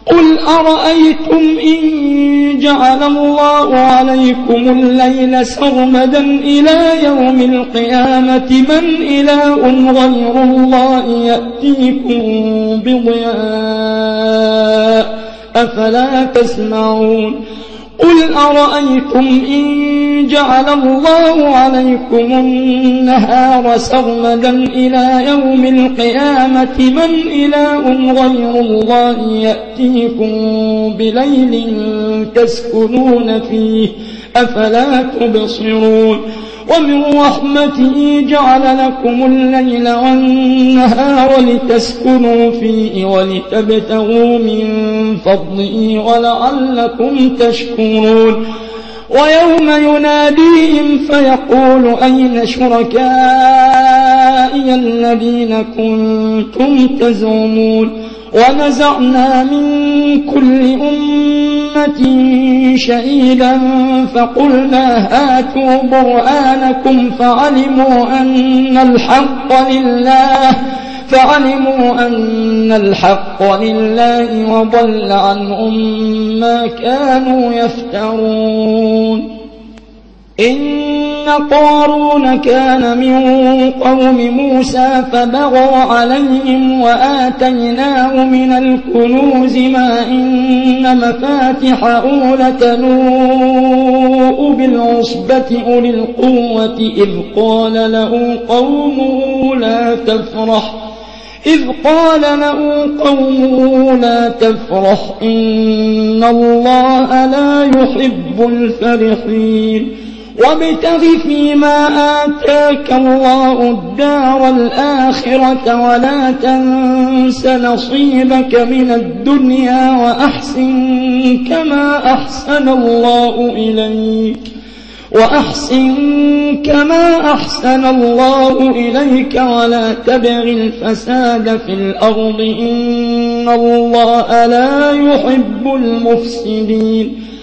قل أرأيتم إن جعل الله عليكم الليل سرمدا إلى يوم القيامة من إله غير الله يأتيكم بضياء أفلا تسمعون قل أرأيتم إن جعل الله عليكم النهار سرمدا إلى يوم القيامة من إله غير الله يأتيكم بليل تسكنون فيه أفلا تبصرون ومن رحمته جعل لكم الليل والنهار لتسكنوا فيه ولتبتغوا من فضله ولعلكم تشكرون ويوم يناديهم فيقول أين شركائي الذين كنتم تزعمون ونزعنا من كل أمة شهيدا فقلنا هاتوا برهانكم فعلموا أن الحق لله وضل عنهم ما كانوا يفترون إن قارون كان من قوم موسى فبغى عليهم وآتيناه من الكنوز ما إن مفاتحه لتنوء بالعصبة أولي القوة إذ قال له قومه لا تفرح إن الله لا يحب الفرحين وابتغ فيما آتاك الله الدار الآخرة ولا تنس نصيبك من الدنيا وأحسن كما أحسن الله إليك ولا تبغ الفساد في الأرض إن الله لا يحب المفسدين